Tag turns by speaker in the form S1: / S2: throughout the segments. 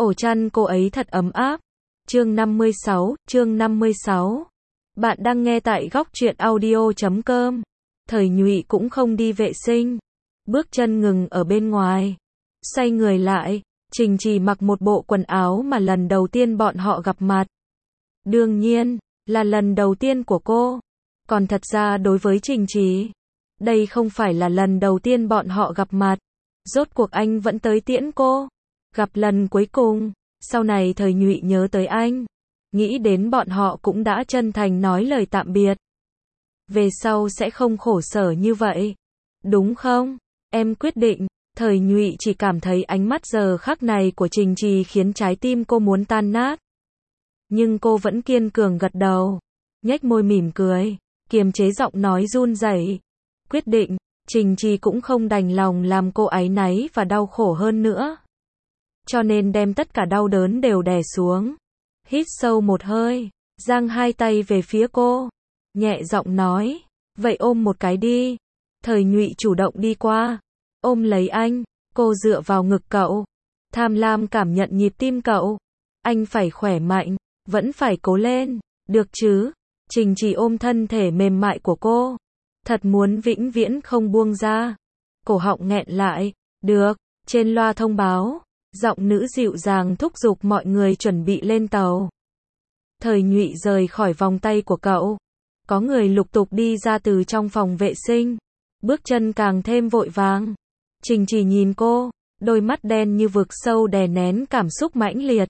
S1: Ổ chăn cô ấy thật ấm áp. Chương 56. Bạn đang nghe tại góc truyện audio.com. Thời Nhụy cũng không đi vệ sinh. Bước chân ngừng ở bên ngoài. Xoay người lại, Trình Trì mặc một bộ quần áo mà lần đầu tiên bọn họ gặp mặt. Đương nhiên, là lần đầu tiên của cô. Còn thật ra đối với Trình Trì, đây không phải là lần đầu tiên bọn họ gặp mặt. Rốt cuộc anh vẫn tới tiễn cô. Gặp lần cuối cùng, sau này Thời Nhụy nhớ tới anh. Nghĩ đến bọn họ cũng đã chân thành nói lời tạm biệt. Về sau sẽ không khổ sở như vậy. Đúng không? Em quyết định. Thời Nhụy chỉ cảm thấy ánh mắt giờ khắc này của Trình Trì khiến trái tim cô muốn tan nát. Nhưng cô vẫn kiên cường gật đầu. Nhếch môi mỉm cười. Kiềm chế giọng nói run rẩy. Quyết định. Trình Trì cũng không đành lòng làm cô áy náy và đau khổ hơn nữa. Cho nên đem tất cả đau đớn đều đè xuống. Hít sâu một hơi. Giang hai tay về phía cô. Nhẹ giọng nói. Vậy ôm một cái đi. Thời Nhụy chủ động đi qua. Ôm lấy anh. Cô dựa vào ngực cậu. Tham lam cảm nhận nhịp tim cậu. Anh phải khỏe mạnh. Vẫn phải cố lên. Được chứ? Trình Trì ôm thân thể mềm mại của cô. Thật muốn vĩnh viễn không buông ra. Cổ họng nghẹn lại. Được. Trên loa thông báo. Giọng nữ dịu dàng thúc giục mọi người chuẩn bị lên tàu. Thời Nhụy rời khỏi vòng tay của cậu. Có người lục tục đi ra từ trong phòng vệ sinh. Bước chân càng thêm vội vàng. Trình Trì nhìn cô. Đôi mắt đen như vực sâu đè nén cảm xúc mãnh liệt.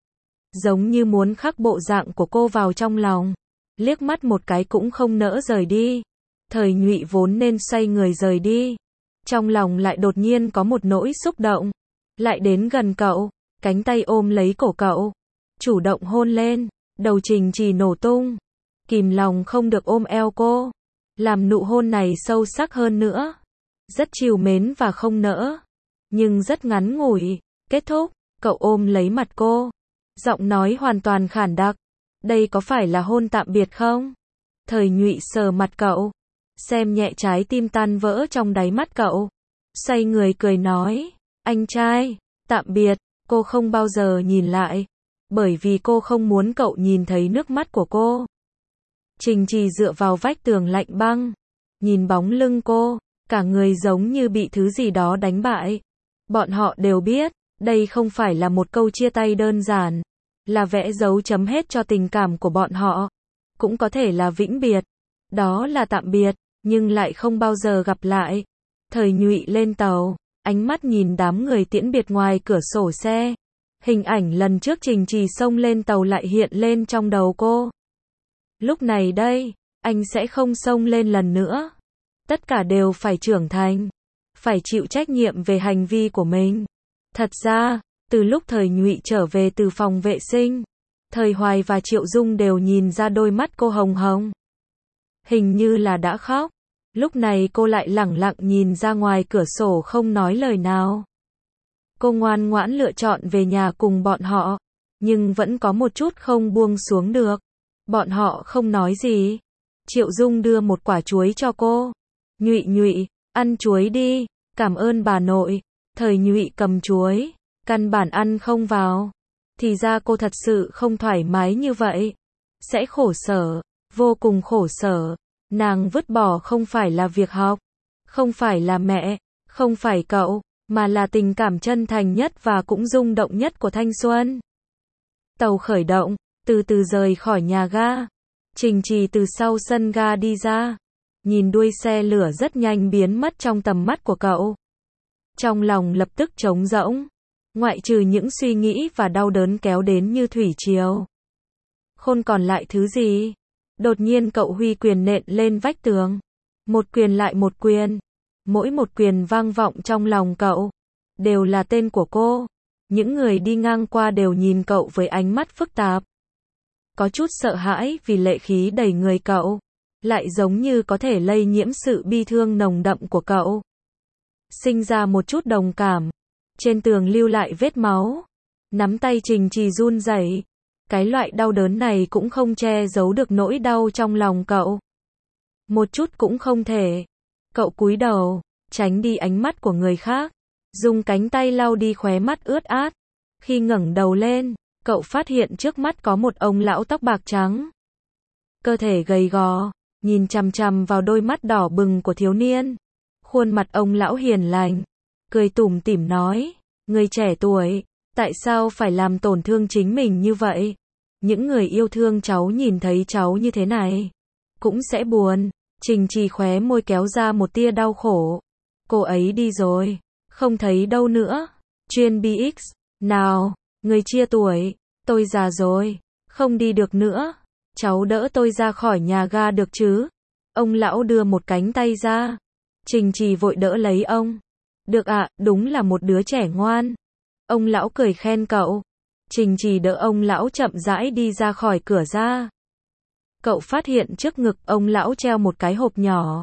S1: Giống như muốn khắc bộ dạng của cô vào trong lòng. Liếc mắt một cái cũng không nỡ rời đi. Thời Nhụy vốn nên xoay người rời đi. Trong lòng lại đột nhiên có một nỗi xúc động. Lại đến gần cậu. Cánh tay ôm lấy cổ cậu. Chủ động hôn lên. Đầu Trình Trì nổ tung. Kìm lòng không được ôm eo cô. Làm nụ hôn này sâu sắc hơn nữa. Rất trìu mến và không nỡ. Nhưng rất ngắn ngủi. Kết thúc. Cậu ôm lấy mặt cô. Giọng nói hoàn toàn khản đặc. Đây có phải là hôn tạm biệt không? Thời Nhụy sờ mặt cậu. Xem nhẹ trái tim tan vỡ trong đáy mắt cậu. Xoay người cười nói. Anh trai, tạm biệt. Cô không bao giờ nhìn lại. Bởi vì cô không muốn cậu nhìn thấy nước mắt của cô. Trình Trì dựa vào vách tường lạnh băng. Nhìn bóng lưng cô. Cả người giống như bị thứ gì đó đánh bại. Bọn họ đều biết. Đây không phải là một câu chia tay đơn giản. Là vẽ dấu chấm hết cho tình cảm của bọn họ. Cũng có thể là vĩnh biệt. Đó là tạm biệt. Nhưng lại không bao giờ gặp lại. Thời Nhụy lên tàu. Ánh mắt nhìn đám người tiễn biệt ngoài cửa sổ xe. Hình ảnh lần trước Trình Trì xông lên tàu lại hiện lên trong đầu cô. Lúc này đây, anh sẽ không xông lên lần nữa. Tất cả đều phải trưởng thành. Phải chịu trách nhiệm về hành vi của mình. Thật ra, từ lúc Thời Nhụy trở về từ phòng vệ sinh, Thời Hoài và Triệu Dung đều nhìn ra đôi mắt cô hồng hồng. Hình như là đã khóc. Lúc này cô lại lẳng lặng nhìn ra ngoài cửa sổ không nói lời nào. Cô ngoan ngoãn lựa chọn về nhà cùng bọn họ. Nhưng vẫn có một chút không buông xuống được. Bọn họ không nói gì. Triệu Dung đưa một quả chuối cho cô. Nhụy Nhụy, ăn chuối đi. Cảm ơn bà nội. Thời Nhụy cầm chuối. Căn bản ăn không vào. Thì ra cô thật sự không thoải mái như vậy. Sẽ khổ sở. Vô cùng khổ sở. Nàng vứt bỏ không phải là việc học. Không phải là mẹ. Không phải cậu. Mà là tình cảm chân thành nhất và cũng rung động nhất của thanh xuân. Tàu khởi động. Từ từ rời khỏi nhà ga. Trình Trì từ sau sân ga đi ra. Nhìn đuôi xe lửa rất nhanh biến mất trong tầm mắt của cậu. Trong lòng lập tức trống rỗng. Ngoại trừ những suy nghĩ và đau đớn kéo đến như thủy triều. Không còn lại thứ gì. Đột nhiên cậu huy quyền nện lên vách tường. Một quyền lại một quyền. Mỗi một quyền vang vọng trong lòng cậu. Đều là tên của cô. Những người đi ngang qua đều nhìn cậu với ánh mắt phức tạp. Có chút sợ hãi vì lệ khí đầy người cậu. Lại giống như có thể lây nhiễm sự bi thương nồng đậm của cậu. Sinh ra một chút đồng cảm. Trên tường lưu lại vết máu. Nắm tay Trình Trì run rẩy. Cái loại đau đớn này cũng không che giấu được nỗi đau trong lòng cậu. Một chút cũng không thể. Cậu cúi đầu, tránh đi ánh mắt của người khác. Dùng cánh tay lau đi khóe mắt ướt át. Khi ngẩng đầu lên, cậu phát hiện trước mắt có một ông lão tóc bạc trắng. Cơ thể gầy gò, nhìn chằm chằm vào đôi mắt đỏ bừng của thiếu niên. Khuôn mặt ông lão hiền lành, cười tủm tỉm nói, người trẻ tuổi, tại sao phải làm tổn thương chính mình như vậy? Những người yêu thương cháu nhìn thấy cháu như thế này, cũng sẽ buồn. Trình Trì khóe môi kéo ra một tia đau khổ. Cô ấy đi rồi, không thấy đâu nữa. Chuyên BX, nào, người chia tuổi, tôi già rồi, không đi được nữa. Cháu đỡ tôi ra khỏi nhà ga được chứ? Ông lão đưa một cánh tay ra. Trình Trì vội đỡ lấy ông. Được ạ, đúng là một đứa trẻ ngoan. Ông lão cười khen cậu. Trình Trì đỡ ông lão chậm rãi đi ra khỏi cửa ra. Cậu phát hiện trước ngực ông lão treo một cái hộp nhỏ.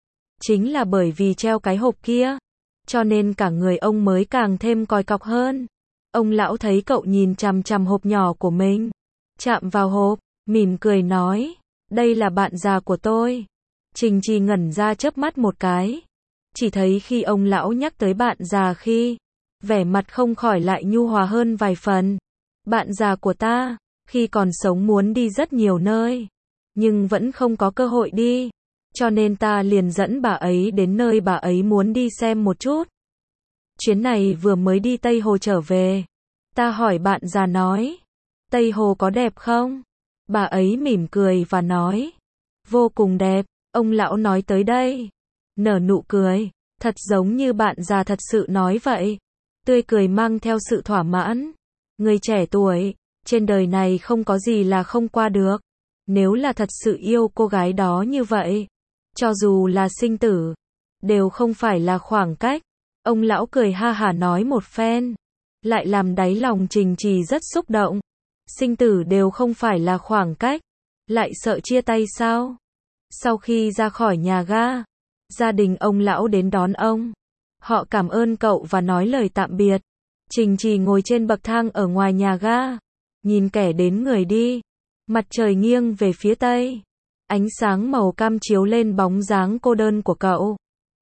S1: Chính là bởi vì treo cái hộp kia, cho nên cả người ông mới càng thêm còi cọc hơn. Ông lão thấy cậu nhìn chằm chằm hộp nhỏ của mình, chạm vào hộp, mỉm cười nói, đây là bạn già của tôi. Trình Trì ngẩn ra chớp mắt một cái. Chỉ thấy khi ông lão nhắc tới bạn già khi, vẻ mặt không khỏi lại nhu hòa hơn vài phần. Bạn già của ta, khi còn sống muốn đi rất nhiều nơi, nhưng vẫn không có cơ hội đi. Cho nên ta liền dẫn bà ấy đến nơi bà ấy muốn đi xem một chút. Chuyến này vừa mới đi Tây Hồ trở về. Ta hỏi bạn già nói, Tây Hồ có đẹp không? Bà ấy mỉm cười và nói, vô cùng đẹp. Ông lão nói tới đây, nở nụ cười, thật giống như bạn già thật sự nói vậy. Tươi cười mang theo sự thỏa mãn. Người trẻ tuổi, trên đời này không có gì là không qua được. Nếu là thật sự yêu cô gái đó như vậy, cho dù là sinh tử, đều không phải là khoảng cách. Ông lão cười ha hả nói một phen, lại làm đáy lòng Trình Trì rất xúc động. Sinh tử đều không phải là khoảng cách, lại sợ chia tay sao? Sau khi ra khỏi nhà ga, gia đình ông lão đến đón ông. Họ cảm ơn cậu và nói lời tạm biệt. Trình Trì ngồi trên bậc thang ở ngoài nhà ga, nhìn kẻ đến người đi. Mặt trời nghiêng về phía tây, ánh sáng màu cam chiếu lên bóng dáng cô đơn của cậu.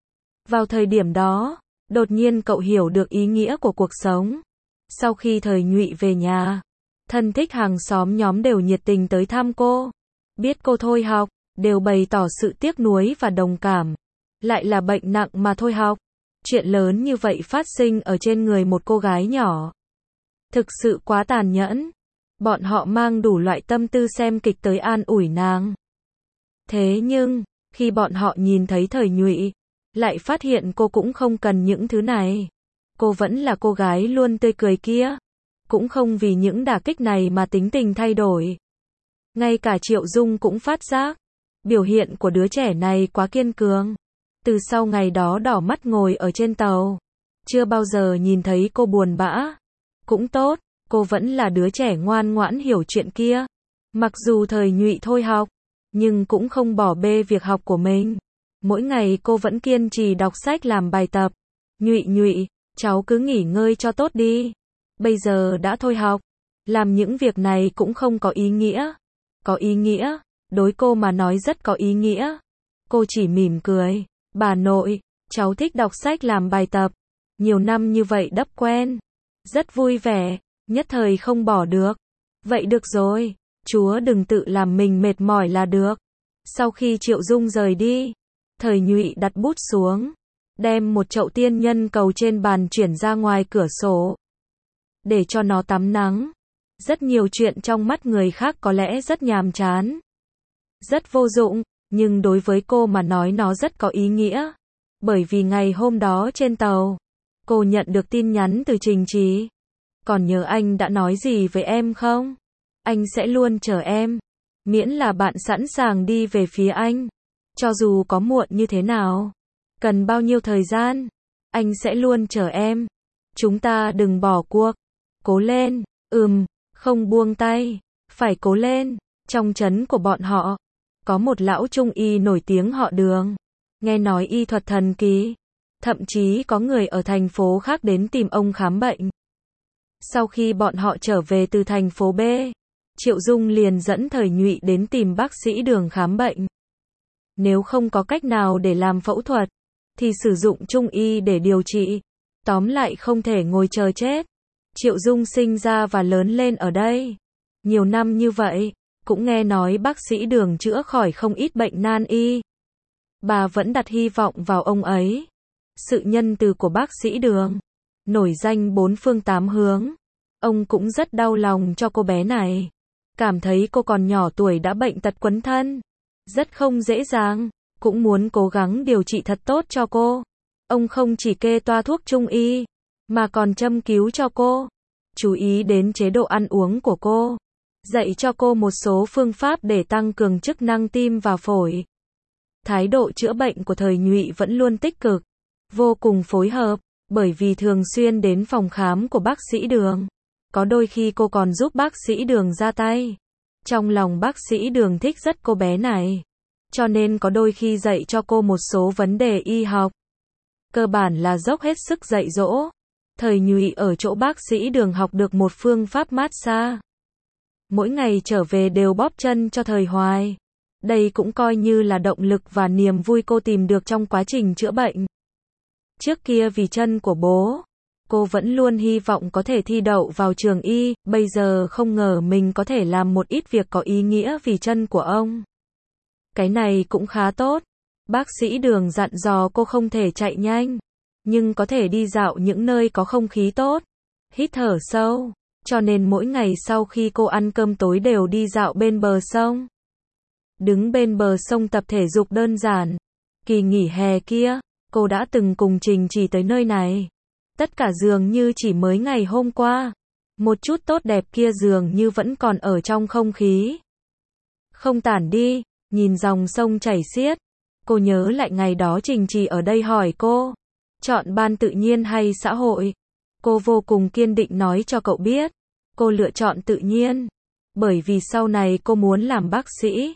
S1: Vào thời điểm đó, đột nhiên cậu hiểu được ý nghĩa của cuộc sống. Sau khi Thời Nhụy về nhà, thân thích hàng xóm nhóm đều nhiệt tình tới thăm cô. Biết cô thôi học, đều bày tỏ sự tiếc nuối và đồng cảm. Lại là bệnh nặng mà thôi học. Chuyện lớn như vậy phát sinh ở trên người một cô gái nhỏ. Thực sự quá tàn nhẫn. Bọn họ mang đủ loại tâm tư xem kịch tới an ủi nàng. Thế nhưng, khi bọn họ nhìn thấy Thời Nhụy, lại phát hiện cô cũng không cần những thứ này. Cô vẫn là cô gái luôn tươi cười kia. Cũng không vì những đả kích này mà tính tình thay đổi. Ngay cả Triệu Dung cũng phát giác, biểu hiện của đứa trẻ này quá kiên cường. Từ sau ngày đó đỏ mắt ngồi ở trên tàu, chưa bao giờ nhìn thấy cô buồn bã. Cũng tốt, cô vẫn là đứa trẻ ngoan ngoãn hiểu chuyện kia. Mặc dù Thời Nhụy thôi học, nhưng cũng không bỏ bê việc học của mình. Mỗi ngày cô vẫn kiên trì đọc sách làm bài tập. Nhụy Nhụy, cháu cứ nghỉ ngơi cho tốt đi. Bây giờ đã thôi học, làm những việc này cũng không có ý nghĩa. Có ý nghĩa, đối cô mà nói rất có ý nghĩa. Cô chỉ mỉm cười, bà nội, cháu thích đọc sách làm bài tập. Nhiều năm như vậy đắp quen. Rất vui vẻ, nhất thời không bỏ được. Vậy được rồi, chúa đừng tự làm mình mệt mỏi là được. Sau khi Triệu Dung rời đi, Thời Nhụy đặt bút xuống, đem một chậu tiên nhân cầu trên bàn chuyển ra ngoài cửa sổ, để cho nó tắm nắng. Rất nhiều chuyện trong mắt người khác có lẽ rất nhàm chán, rất vô dụng, nhưng đối với cô mà nói nó rất có ý nghĩa. Bởi vì ngày hôm đó trên tàu, cô nhận được tin nhắn từ Trình Trì. Còn nhớ anh đã nói gì với em không? Anh sẽ luôn chờ em, miễn là bạn sẵn sàng đi về phía anh. Cho dù có muộn như thế nào, cần bao nhiêu thời gian, anh sẽ luôn chờ em. Chúng ta đừng bỏ cuộc. Cố lên, không buông tay, phải cố lên. Trong trấn của bọn họ, có một lão trung y nổi tiếng họ Đường. Nghe nói y thuật thần kỳ, thậm chí có người ở thành phố khác đến tìm ông khám bệnh. Sau khi bọn họ trở về từ thành phố B, Triệu Dung liền dẫn Thời Nhụy đến tìm bác sĩ Đường khám bệnh. Nếu không có cách nào để làm phẫu thuật, thì sử dụng trung y để điều trị. Tóm lại không thể ngồi chờ chết. Triệu Dung sinh ra và lớn lên ở đây. Nhiều năm như vậy, cũng nghe nói bác sĩ Đường chữa khỏi không ít bệnh nan y. Bà vẫn đặt hy vọng vào ông ấy. Sự nhân từ của bác sĩ Đường, nổi danh bốn phương tám hướng. Ông cũng rất đau lòng cho cô bé này. Cảm thấy cô còn nhỏ tuổi đã bệnh tật quấn thân. Rất không dễ dàng, cũng muốn cố gắng điều trị thật tốt cho cô. Ông không chỉ kê toa thuốc trung y, mà còn châm cứu cho cô. Chú ý đến chế độ ăn uống của cô. Dạy cho cô một số phương pháp để tăng cường chức năng tim và phổi. Thái độ chữa bệnh của thời Nhụy vẫn luôn tích cực, vô cùng phối hợp, bởi vì thường xuyên đến phòng khám của bác sĩ Đường. Có đôi khi cô còn giúp bác sĩ Đường ra tay. Trong lòng bác sĩ Đường thích rất cô bé này, cho nên có đôi khi dạy cho cô một số vấn đề y học. Cơ bản là dốc hết sức dạy dỗ. Thời Nhụy ở chỗ bác sĩ Đường học được một phương pháp massage. Mỗi ngày trở về đều bóp chân cho Thời Hoài. Đây cũng coi như là động lực và niềm vui cô tìm được trong quá trình chữa bệnh. Trước kia vì chân của bố, cô vẫn luôn hy vọng có thể thi đậu vào trường y, bây giờ không ngờ mình có thể làm một ít việc có ý nghĩa vì chân của ông. Cái này cũng khá tốt. Bác sĩ Đường dặn dò cô không thể chạy nhanh, nhưng có thể đi dạo những nơi có không khí tốt, hít thở sâu, cho nên mỗi ngày sau khi cô ăn cơm tối đều đi dạo bên bờ sông. Đứng bên bờ sông tập thể dục đơn giản. Kỳ nghỉ hè kia, cô đã từng cùng Trình Chỉ tới nơi này. Tất cả dường như chỉ mới ngày hôm qua. Một chút tốt đẹp kia dường như vẫn còn ở trong không khí. Không tản đi, nhìn dòng sông chảy xiết. Cô nhớ lại ngày đó Trình Chỉ ở đây hỏi cô, chọn ban tự nhiên hay xã hội? Cô vô cùng kiên định nói cho cậu biết, cô lựa chọn tự nhiên. Bởi vì sau này cô muốn làm bác sĩ.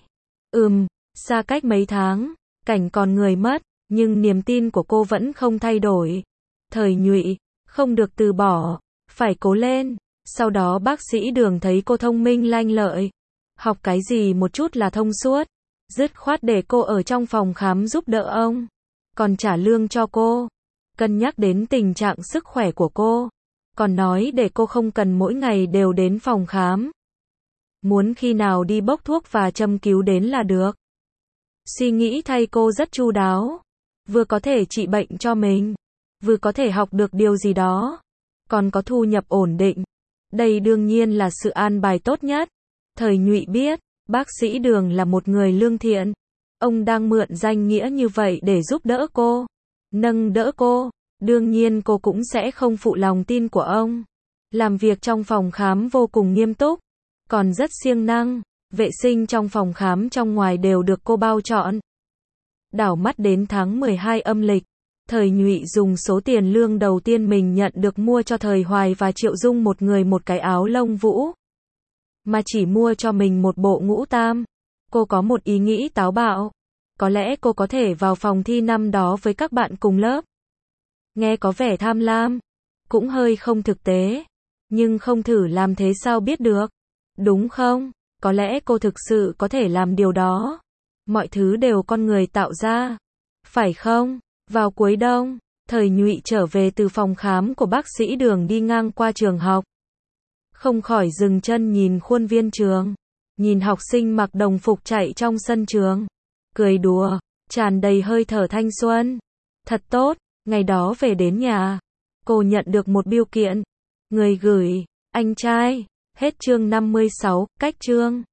S1: Xa cách mấy tháng, cảnh còn người mất, nhưng niềm tin của cô vẫn không thay đổi. Thời Nhụy, không được từ bỏ, phải cố lên. Sau đó bác sĩ Đường thấy cô thông minh lanh lợi, học cái gì một chút là thông suốt, dứt khoát để cô ở trong phòng khám giúp đỡ ông, còn trả lương cho cô, cân nhắc đến tình trạng sức khỏe của cô, còn nói để cô không cần mỗi ngày đều đến phòng khám. Muốn khi nào đi bốc thuốc và châm cứu đến là được. Suy nghĩ thay cô rất chu đáo, vừa có thể trị bệnh cho mình, vừa có thể học được điều gì đó, còn có thu nhập ổn định. Đây đương nhiên là sự an bài tốt nhất. Thời Nhụy biết, bác sĩ Đường là một người lương thiện. Ông đang mượn danh nghĩa như vậy để giúp đỡ cô, nâng đỡ cô. Đương nhiên cô cũng sẽ không phụ lòng tin của ông. Làm việc trong phòng khám vô cùng nghiêm túc, còn rất siêng năng. Vệ sinh trong phòng khám trong ngoài đều được cô bao trọn. Đảo mắt đến tháng 12 âm lịch, Thời Nhụy dùng số tiền lương đầu tiên mình nhận được mua cho Thời Hoài và Triệu Dung một người một cái áo lông vũ. Mà chỉ mua cho mình một bộ ngũ tam. Cô có một ý nghĩ táo bạo. Có lẽ cô có thể vào phòng thi năm đó với các bạn cùng lớp. Nghe có vẻ tham lam, cũng hơi không thực tế. Nhưng không thử làm thế sao biết được, đúng không? Có lẽ cô thực sự có thể làm điều đó. Mọi thứ đều con người tạo ra, phải không? Vào cuối đông, Thời Nhụy trở về từ phòng khám của bác sĩ Đường đi ngang qua trường học. Không khỏi dừng chân nhìn khuôn viên trường, nhìn học sinh mặc đồng phục chạy trong sân trường, cười đùa, tràn đầy hơi thở thanh xuân. Thật tốt, ngày đó về đến nhà, cô nhận được một bưu kiện. Người gửi, anh trai. Hết chương 56, cách chương.